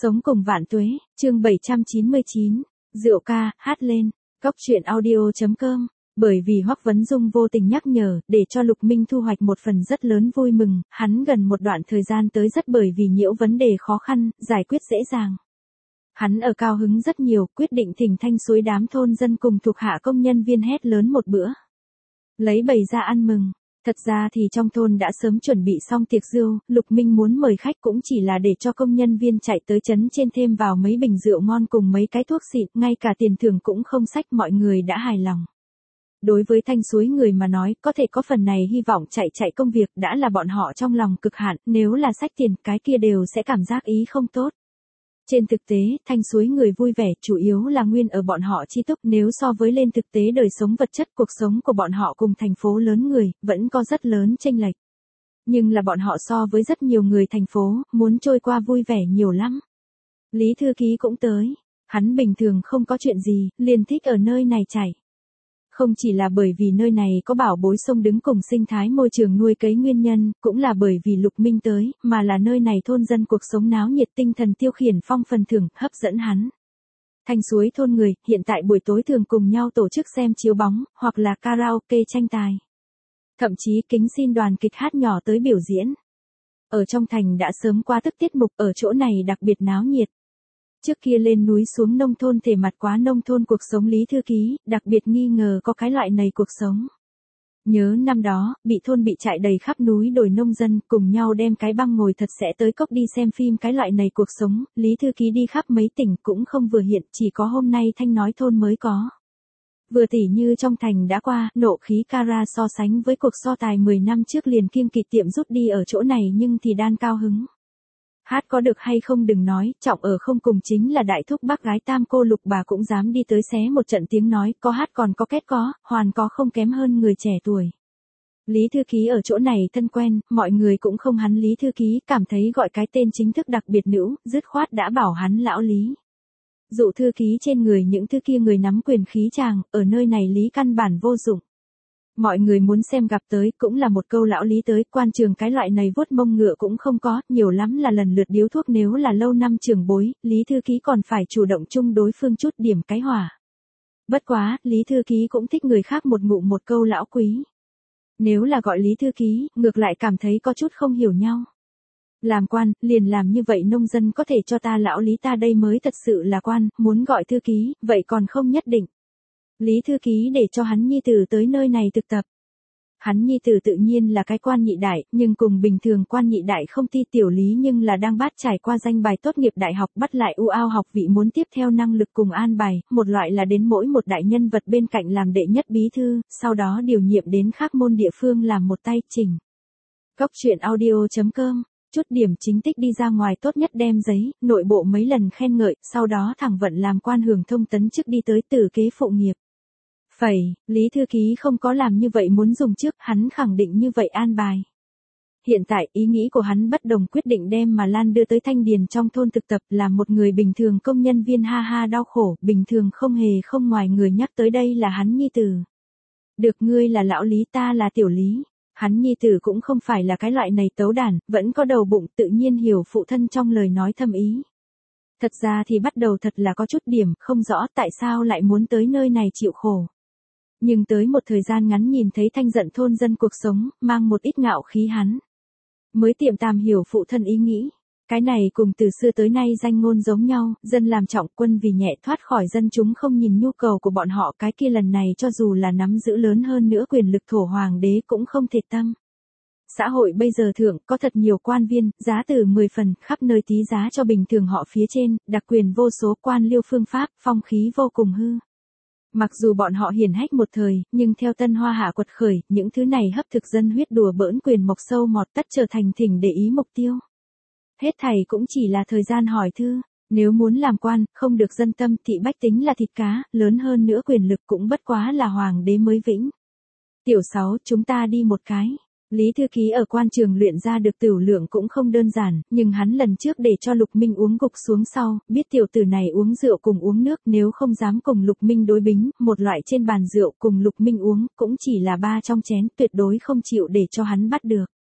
Sống cùng vạn tuế, chương 799, rượu ca, hát lên, Cóc truyện audio.com, bởi vì Hoắc Vấn Dung vô tình nhắc nhở, để cho Lục Minh thu hoạch một phần rất lớn vui mừng, hắn gần một đoạn thời gian tới rất bởi vì nhiễu vấn đề khó khăn, giải quyết dễ dàng. Hắn ở cao hứng rất nhiều, quyết định thỉnh Thanh Suối đám thôn dân cùng thuộc hạ công nhân viên hét lớn một bữa. Lấy bày ra ăn mừng. Thật ra thì trong thôn đã sớm chuẩn bị xong tiệc rượu, Lục Minh muốn mời khách cũng chỉ là để cho công nhân viên chạy tới trấn trên thêm vào mấy bình rượu ngon cùng mấy cái thuốc xịn, ngay cả tiền thưởng cũng không xách, mọi người đã hài lòng. Đối với Thanh Suối người mà nói, có thể có phần này hy vọng chạy công việc đã là bọn họ trong lòng cực hạn, nếu là xách tiền cái kia đều sẽ cảm giác ý không tốt. Trên thực tế, Thanh Suối người vui vẻ chủ yếu là nguyên ở bọn họ chi túc, nếu so với lên thực tế đời sống vật chất cuộc sống của bọn họ cùng thành phố lớn người, vẫn có rất lớn chênh lệch. Nhưng là bọn họ so với rất nhiều người thành phố, muốn trôi qua vui vẻ nhiều lắm. Lý thư ký cũng tới, hắn bình thường không có chuyện gì, liền thích ở nơi này chảy. Không chỉ là bởi vì nơi này có bảo bối sông đứng cùng sinh thái môi trường nuôi cấy nguyên nhân, cũng là bởi vì Lục Minh tới, mà là nơi này thôn dân cuộc sống náo nhiệt tinh thần tiêu khiển phong phần thưởng, hấp dẫn hắn. Thanh Suối thôn người, hiện tại buổi tối thường cùng nhau tổ chức xem chiếu bóng, hoặc là karaoke tranh tài. Thậm chí kính xin đoàn kịch hát nhỏ tới biểu diễn. Ở trong thành đã sớm qua tức tiết mục, ở chỗ này đặc biệt náo nhiệt. Trước kia lên núi xuống nông thôn thể mặt quá nông thôn cuộc sống Lý thư ký, đặc biệt nghi ngờ có cái loại này cuộc sống. Nhớ năm đó, bị thôn bị chạy đầy khắp núi đồi nông dân, cùng nhau đem cái băng ngồi thật sẽ tới cốc đi xem phim cái loại này cuộc sống, Lý thư ký đi khắp mấy tỉnh cũng không vừa hiện, chỉ có hôm nay Thanh nói thôn mới có. Vừa tỉ như trong thành đã qua, nộ khí Cara so sánh với cuộc so tài 10 năm trước liền kiêng kỵ tiệm rút đi ở chỗ này nhưng thì đan cao hứng. Hát có được hay không đừng nói, trọng ở không cùng chính là đại thúc bác gái tam cô Lục bà cũng dám đi tới xé một trận tiếng nói, có hát còn có kết có, hoàn có không kém hơn người trẻ tuổi. Lý thư ký ở chỗ này thân quen, mọi người cũng không hắn Lý thư ký, cảm thấy gọi cái tên chính thức đặc biệt nữ, dứt khoát đã bảo hắn lão Lý. Dụ thư ký trên người những thứ kia người nắm quyền khí chàng, ở nơi này Lý căn bản vô dụng. Mọi người muốn xem gặp tới cũng là một câu lão Lý tới, quan trường cái loại này vuốt mông ngựa cũng không có, nhiều lắm là lần lượt điếu thuốc nếu là lâu năm trưởng bối, Lý thư ký còn phải chủ động chung đối phương chút điểm cái hỏa. Bất quá, Lý thư ký cũng thích người khác một ngụm một câu lão quý. Nếu là gọi Lý thư ký, ngược lại cảm thấy có chút không hiểu nhau. Làm quan, liền làm như vậy nông dân có thể cho ta lão Lý ta đây mới thật sự là quan, muốn gọi thư ký, vậy còn không nhất định. Lý thư ký để cho hắn nhi tử tới nơi này thực tập. Hắn nhi tử tự nhiên là cái quan nhị đại, nhưng cùng bình thường quan nhị đại không thi tiểu Lý nhưng là đang bát trải qua danh bài tốt nghiệp đại học bắt lại ao học vị muốn tiếp theo năng lực cùng an bài, một loại là đến mỗi một đại nhân vật bên cạnh làm đệ nhất bí thư, sau đó điều nhiệm đến khác môn địa phương làm một tay chỉnh. Cóc truyện audio.com, chút điểm chính tích đi ra ngoài tốt nhất đem giấy, nội bộ mấy lần khen ngợi, sau đó thẳng vận làm quan hưởng thông tấn chức đi tới tử kế phụ nghiệp. Lý thư ký không có làm như vậy muốn dùng trước, hắn khẳng định như vậy an bài. Hiện tại, ý nghĩ của hắn bất đồng quyết định đem mà Lan đưa tới Thanh Điền trong thôn thực tập làm một người bình thường công nhân viên ha ha đau khổ, bình thường không hề không ngoài người nhắc tới đây là hắn nhi tử. Được ngươi là lão Lý ta là tiểu Lý. Hắn nhi tử cũng không phải là cái loại này tấu đản, vẫn có đầu bụng tự nhiên hiểu phụ thân trong lời nói thâm ý. Thật ra thì bắt đầu thật là có chút điểm, không rõ tại sao lại muốn tới nơi này chịu khổ. Nhưng tới một thời gian ngắn nhìn thấy Thanh giận thôn dân cuộc sống, mang một ít ngạo khí hắn. Mới tiệm tàm hiểu phụ thân ý nghĩ. Cái này cùng từ xưa tới nay danh ngôn giống nhau, dân làm trọng quân vì nhẹ thoát khỏi dân chúng không nhìn nhu cầu của bọn họ cái kia lần này cho dù là nắm giữ lớn hơn nữa quyền lực thổ hoàng đế cũng không thể tâm. Xã hội bây giờ thượng có thật nhiều quan viên, giá từ 10 phần, khắp nơi tí giá cho bình thường họ phía trên, đặc quyền vô số quan liêu phương pháp, phong khí vô cùng hư. Mặc dù bọn họ hiển hách một thời, nhưng theo Tân Hoa Hạ quật khởi, những thứ này hấp thực dân huyết đùa bỡn quyền mộc sâu mọt tất trở thành thỉnh để ý mục tiêu. Hết thảy cũng chỉ là thời gian hỏi thư, nếu muốn làm quan, không được dân tâm thì bách tính là thịt cá, lớn hơn nữa quyền lực cũng bất quá là hoàng đế mới vĩnh. Tiểu 6, chúng ta đi một cái. Lý thư ký ở quan trường luyện ra được tửu lượng cũng không đơn giản, nhưng hắn lần trước để cho Lục Minh uống gục xuống sau, biết tiểu tử này uống rượu cùng uống nước nếu không dám cùng Lục Minh đối bính, một loại trên bàn rượu cùng Lục Minh uống, cũng chỉ là 3 trong chén, tuyệt đối không chịu để cho hắn bắt được.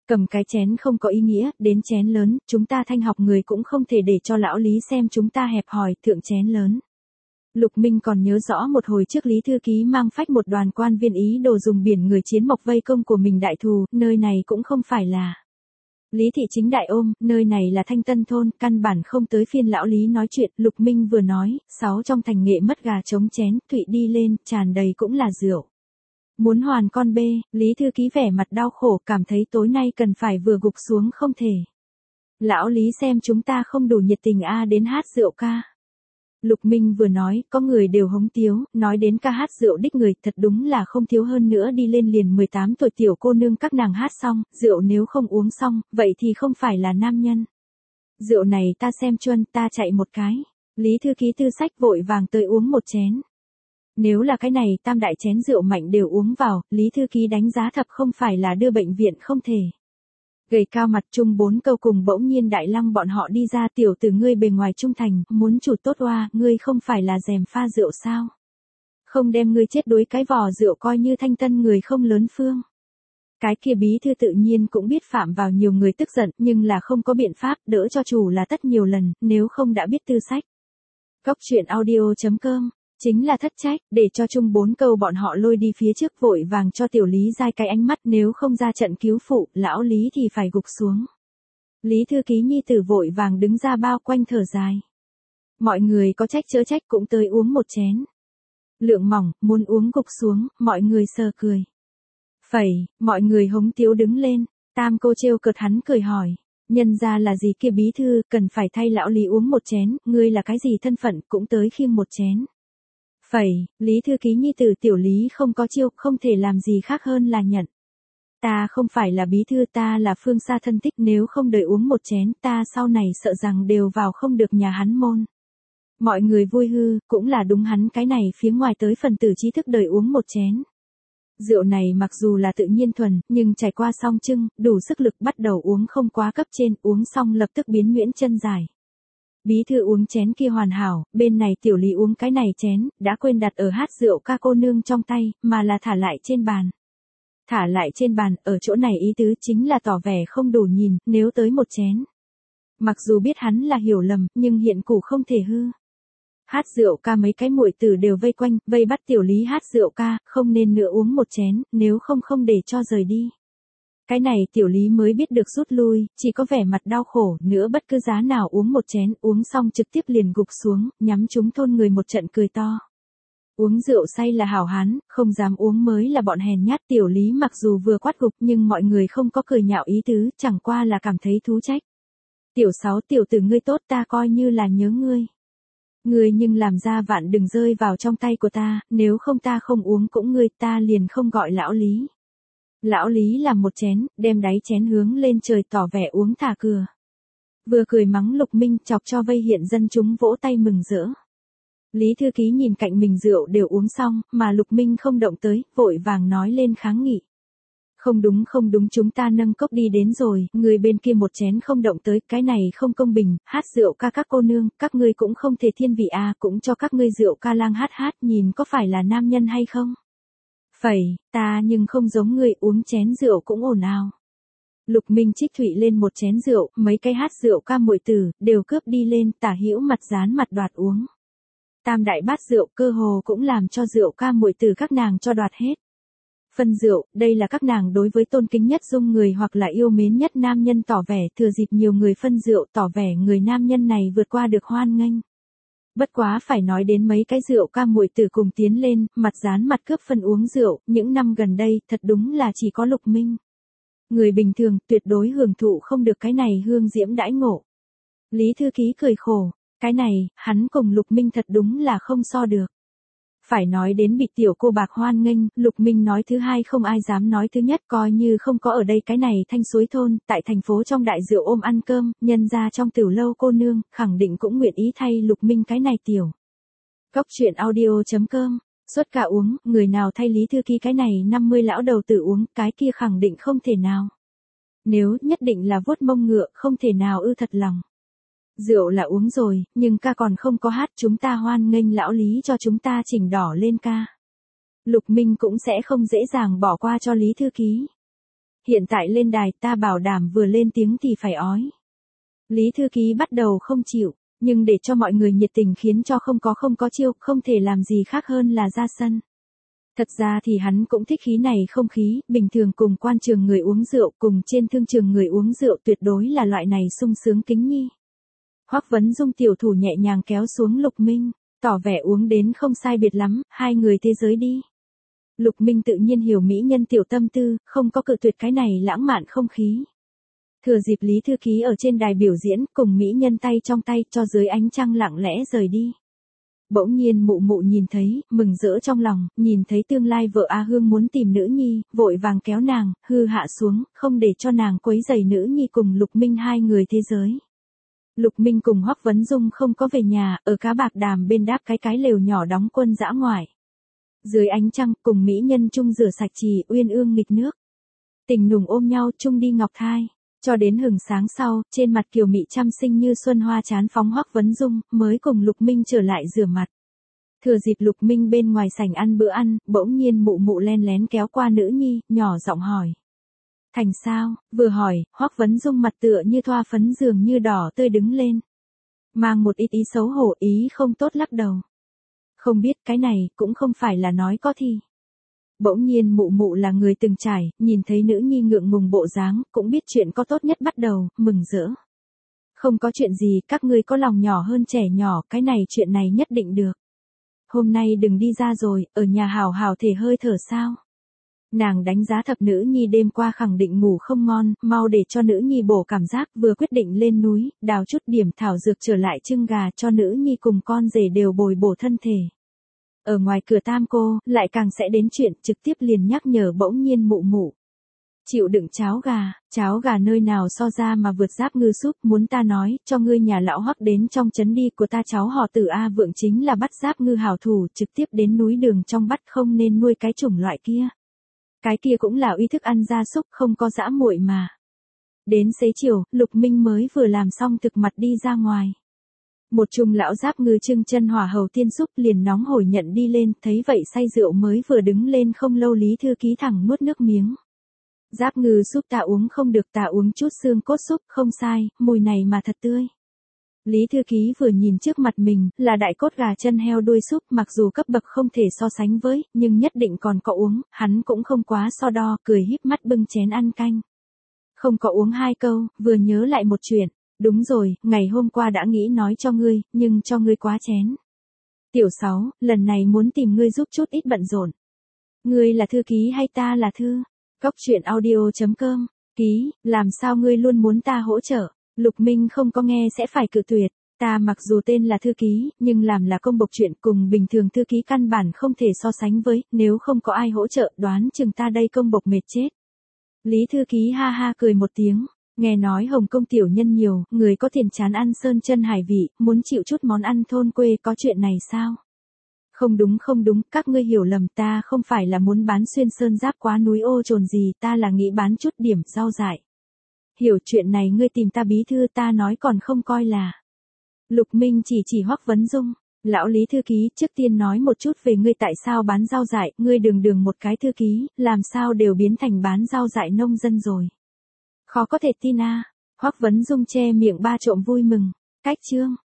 Cầm cái chén không có ý nghĩa, đến chén lớn, chúng ta thanh học người cũng không thể để cho lão Lý xem chúng ta hẹp hòi, thượng chén lớn. Lục Minh còn nhớ rõ một hồi trước Lý Thư Ký mang phách một đoàn quan viên ý đồ dùng biển người chiến mộc vây công của mình đại thù, nơi này cũng không phải là Lý Thị chính đại ôm, nơi này là Thanh Tân thôn, căn bản không tới phiên lão Lý nói chuyện, Lục Minh vừa nói, 6 trong thành nghệ mất gà trống chén, Thụy đi lên, tràn đầy cũng là rượu. Muốn hoàn con bê, Lý Thư Ký vẻ mặt đau khổ, cảm thấy tối nay cần phải vừa gục xuống không thể. Lão Lý xem chúng ta không đủ nhiệt tình đến hát rượu ca. Lục Minh vừa nói, có người đều hống tiếu, nói đến ca hát rượu đích người, thật đúng là không thiếu hơn nữa đi lên liền 18 tuổi tiểu cô nương các nàng hát xong, rượu nếu không uống xong, vậy thì không phải là nam nhân. Rượu này ta xem chuân, ta chạy một cái. Lý Thư Ký tư sách vội vàng tới uống một chén. Nếu là cái này tam đại chén rượu mạnh đều uống vào, Lý Thư Ký đánh giá thập không phải là đưa bệnh viện không thể. Gầy cao mặt chung 4 câu cùng bỗng nhiên Đại Lăng bọn họ đi ra, tiểu tử ngươi bề ngoài trung thành, muốn chủ tốt oa, ngươi không phải là rèm pha rượu sao? Không đem ngươi chết đuối cái vò rượu coi như Thanh Tân người không lớn phương. Cái kia bí thư tự nhiên cũng biết phạm vào nhiều người tức giận, nhưng là không có biện pháp, đỡ cho chủ là tất nhiều lần, nếu không đã biết tư sách. Cóc truyện audio.com chính là thất trách, để cho chung 4 câu bọn họ lôi đi phía trước, vội vàng cho tiểu Lý dai cái ánh mắt, nếu không ra trận cứu phụ, lão Lý thì phải gục xuống. Lý Thư Ký nhi tử vội vàng đứng ra bao quanh thở dài. Mọi người có trách chớ trách cũng tới uống một chén. Lượng mỏng, muốn uống gục xuống, mọi người sờ cười. Phẩy, mọi người hống tiếu đứng lên, tam cô trêu cợt hắn cười hỏi. Nhân ra là gì kia bí thư, cần phải thay lão Lý uống một chén, ngươi là cái gì thân phận cũng tới khiêng một chén. Phẩy, Lý Thư Ký nhi tử tiểu Lý không có chiêu, không thể làm gì khác hơn là nhận. Ta không phải là bí thư, ta là phương xa thân thích, nếu không đợi uống một chén, ta sau này sợ rằng đều vào không được nhà hắn môn. Mọi người vui hư, cũng là đúng hắn cái này phía ngoài tới phần tử trí thức đợi uống một chén. Rượu này mặc dù là tự nhiên thuần, nhưng trải qua song trưng, đủ sức lực bắt đầu uống không quá cấp trên, uống xong lập tức biến nhuyễn chân dài. Bí thư uống chén kia hoàn hảo, bên này tiểu Lý uống cái này chén, đã quên đặt ở hát rượu ca cô nương trong tay, mà là thả lại trên bàn. Thả lại trên bàn, ở chỗ này ý tứ chính là tỏ vẻ không đủ nhìn, nếu tới một chén. Mặc dù biết hắn là hiểu lầm, nhưng hiện củ không thể hư. Hát rượu ca mấy cái muội tử đều vây quanh, vây bắt tiểu Lý hát rượu ca, không nên nữa uống một chén, nếu không không để cho rời đi. Cái này tiểu Lý mới biết được rút lui, chỉ có vẻ mặt đau khổ, nữa bất cứ giá nào uống một chén, uống xong trực tiếp liền gục xuống, nhắm chúng thôn người một trận cười to. Uống rượu say là hảo hán, không dám uống mới là bọn hèn nhát, tiểu Lý mặc dù vừa quát gục nhưng mọi người không có cười nhạo ý tứ, chẳng qua là cảm thấy thú trách. Tiểu Sáu tiểu tử ngươi tốt, ta coi như là nhớ ngươi. Ngươi nhưng làm ra vạn đừng rơi vào trong tay của ta, nếu không ta không uống cũng ngươi, ta liền không gọi lão Lý. Lão Lý làm một chén, đem đáy chén hướng lên trời tỏ vẻ uống thả cửa. Vừa cười mắng Lục Minh, chọc cho vây hiện dân chúng vỗ tay mừng rỡ. Lý Thư Ký nhìn cạnh mình rượu đều uống xong, mà Lục Minh không động tới, vội vàng nói lên kháng nghị. Không đúng, chúng ta nâng cốc đi đến rồi, người bên kia một chén không động tới, cái này không công bình, hát rượu ca các cô nương, các ngươi cũng không thể thiên vị cũng cho các ngươi rượu ca lang hát, nhìn có phải là nam nhân hay không? Phẩy, ta nhưng không giống ngươi, uống chén rượu cũng ồn ào. Lục Minh trích thụy lên một chén rượu, mấy cái hát rượu ca muội tử, đều cướp đi lên, tả hữu mặt dán mặt đoạt uống. Tam đại bát rượu cơ hồ cũng làm cho rượu ca muội tử các nàng cho đoạt hết. Phân rượu, đây là các nàng đối với tôn kính nhất dung người hoặc là yêu mến nhất nam nhân tỏ vẻ, thừa dịp nhiều người phân rượu tỏ vẻ người nam nhân này vượt qua được hoan nghênh. Bất quá phải nói đến mấy cái rượu ca muội tử cùng tiến lên, mặt dán mặt cướp phân uống rượu, những năm gần đây, thật đúng là chỉ có Lục Minh. Người bình thường tuyệt đối hưởng thụ không được cái này hương diễm đãi ngộ. Lý Thư Ký cười khổ, cái này, hắn cùng Lục Minh thật đúng là không so được. Phải nói đến bị tiểu cô bạc hoan nghênh, Lục Minh nói thứ hai không ai dám nói thứ nhất, coi như không có ở đây cái này Thanh Suối thôn, tại thành phố trong đại rượu ôm ăn cơm, nhân ra trong tiểu lâu cô nương, khẳng định cũng nguyện ý thay Lục Minh cái này tiểu. Cóc truyện audio.com, suốt cả uống, người nào thay Lý Thư Ký cái này 50 lão đầu tử uống, cái kia khẳng định không thể nào. Nếu nhất định là vuốt mông ngựa, không thể nào ư thật lòng. Rượu là uống rồi, nhưng ca còn không có hát, chúng ta hoan nghênh lão Lý cho chúng ta chỉnh đỏ lên ca. Lục Minh cũng sẽ không dễ dàng bỏ qua cho Lý Thư Ký. Hiện tại lên đài ta bảo đảm vừa lên tiếng thì phải ói. Lý thư ký bắt đầu không chịu, nhưng để cho mọi người nhiệt tình khiến cho không có chiêu, không thể làm gì khác hơn là ra sân. Thật ra thì hắn cũng thích khí này không khí, bình thường cùng quan trường người uống rượu, cùng trên thương trường người uống rượu tuyệt đối là loại này sung sướng kính nhi. Hoắc Vấn Dung tiểu thủ nhẹ nhàng kéo xuống Lục Minh, tỏ vẻ uống đến không sai biệt lắm, hai người thế giới đi. Lục Minh tự nhiên hiểu mỹ nhân tiểu tâm tư, không có cự tuyệt cái này lãng mạn không khí. Thừa dịp Lý thư ký ở trên đài biểu diễn, cùng mỹ nhân tay trong tay cho dưới ánh trăng lặng lẽ rời đi. Bỗng nhiên mụ mụ nhìn thấy, mừng rỡ trong lòng, nhìn thấy tương lai vợ A Hương muốn tìm nữ nhi, vội vàng kéo nàng, hư hạ xuống, không để cho nàng quấy rầy nữ nhi cùng Lục Minh hai người thế giới. Lục Minh cùng Hoắc Vấn Dung không có về nhà, ở Cá Bạc Đàm bên đáp cái lều nhỏ đóng quân dã ngoại. Dưới ánh trăng, cùng mỹ nhân chung rửa sạch trì, uyên ương nghịch nước. Tình nùng ôm nhau chung đi ngọc thai. Cho đến hừng sáng sau, trên mặt kiều mị trăm sinh như xuân hoa chán phóng Hoắc Vấn Dung, mới cùng Lục Minh trở lại rửa mặt. Thừa dịp Lục Minh bên ngoài sảnh ăn bữa ăn, bỗng nhiên mụ mụ len lén kéo qua nữ nhi, nhỏ giọng hỏi. Thành sao? Vừa hỏi, Hoắc Vấn Dung mặt tựa như thoa phấn dường như đỏ tươi đứng lên. Mang một ít ý xấu hổ, ý không tốt lắc đầu. Không biết cái này cũng không phải là nói có thì. Bỗng nhiên mụ mụ là người từng trải, nhìn thấy nữ nhi ngượng ngùng bộ dáng, cũng biết chuyện có tốt nhất bắt đầu, mừng rỡ. Không có chuyện gì, các ngươi có lòng nhỏ hơn trẻ nhỏ, cái này chuyện này nhất định được. Hôm nay đừng đi ra rồi, ở nhà hào hào thể hơi thở sao. Nàng đánh giá thập nữ nhi đêm qua khẳng định ngủ không ngon, mau để cho nữ nhi bổ cảm giác, vừa quyết định lên núi, đào chút điểm thảo dược trở lại trưng gà cho nữ nhi cùng con rể đều bồi bổ thân thể. Ở ngoài cửa tam cô, lại càng sẽ đến chuyện, trực tiếp liền nhắc nhở bỗng nhiên mụ mụ. Chịu đựng cháo gà nơi nào so ra mà vượt giáp ngư súp, muốn ta nói, cho ngươi nhà lão Hoắc đến trong trấn đi của ta cháu họ Tử A Vượng chính là bắt giáp ngư hảo thủ, trực tiếp đến núi đường trong bắt không nên nuôi cái chủng loại kia. Cái kia cũng là uy thức ăn gia súc không có dã muội mà. Đến xế chiều, Lục Minh mới vừa làm xong thực mặt đi ra ngoài. Một chung lão giáp ngư trưng chân hỏa hầu tiên súp liền nóng hổi nhận đi lên, thấy vậy say rượu mới vừa đứng lên không lâu Lý thư ký thẳng nuốt nước miếng. Giáp ngư súp ta uống không được, ta uống chút xương cốt súp, không sai, mùi này mà thật tươi. Lý thư ký vừa nhìn trước mặt mình, là đại cốt gà chân heo đuôi súp, mặc dù cấp bậc không thể so sánh với, nhưng nhất định còn có uống, hắn cũng không quá so đo, cười híp mắt bưng chén ăn canh. Không có uống hai câu, vừa nhớ lại một chuyện. Đúng rồi, ngày hôm qua đã nghĩ nói cho ngươi, nhưng cho ngươi quá chén. Tiểu Sáu, lần này muốn tìm ngươi giúp chút ít bận rộn. Ngươi là thư ký hay ta là thư? Cóc truyện audio.com. Ký, làm sao ngươi luôn muốn ta hỗ trợ? Lục Minh không có nghe sẽ phải cự tuyệt. Ta mặc dù tên là thư ký, nhưng làm là công bộc chuyện cùng bình thường thư ký căn bản không thể so sánh với, nếu không có ai hỗ trợ đoán chừng ta đây công bộc mệt chết. Lý thư ký ha ha cười một tiếng. Nghe nói Hồng Kông tiểu nhân nhiều, người có tiền chán ăn sơn chân hải vị, muốn chịu chút món ăn thôn quê, có chuyện này sao? Không đúng, các ngươi hiểu lầm, ta không phải là muốn bán xuyên sơn giáp quá núi ô trồn gì, ta là nghĩ bán chút điểm rau dại. Hiểu chuyện này ngươi tìm ta bí thư, ta nói còn không coi là. Lục Minh chỉ Hoắc Vấn Dung. Lão Lý thư ký, trước tiên nói một chút về ngươi tại sao bán rau dại, ngươi đường một cái thư ký, làm sao đều biến thành bán rau dại nông dân rồi. Khó có thể tin à. Hoắc Vấn Dung che miệng ba trộm vui mừng. Cách chương.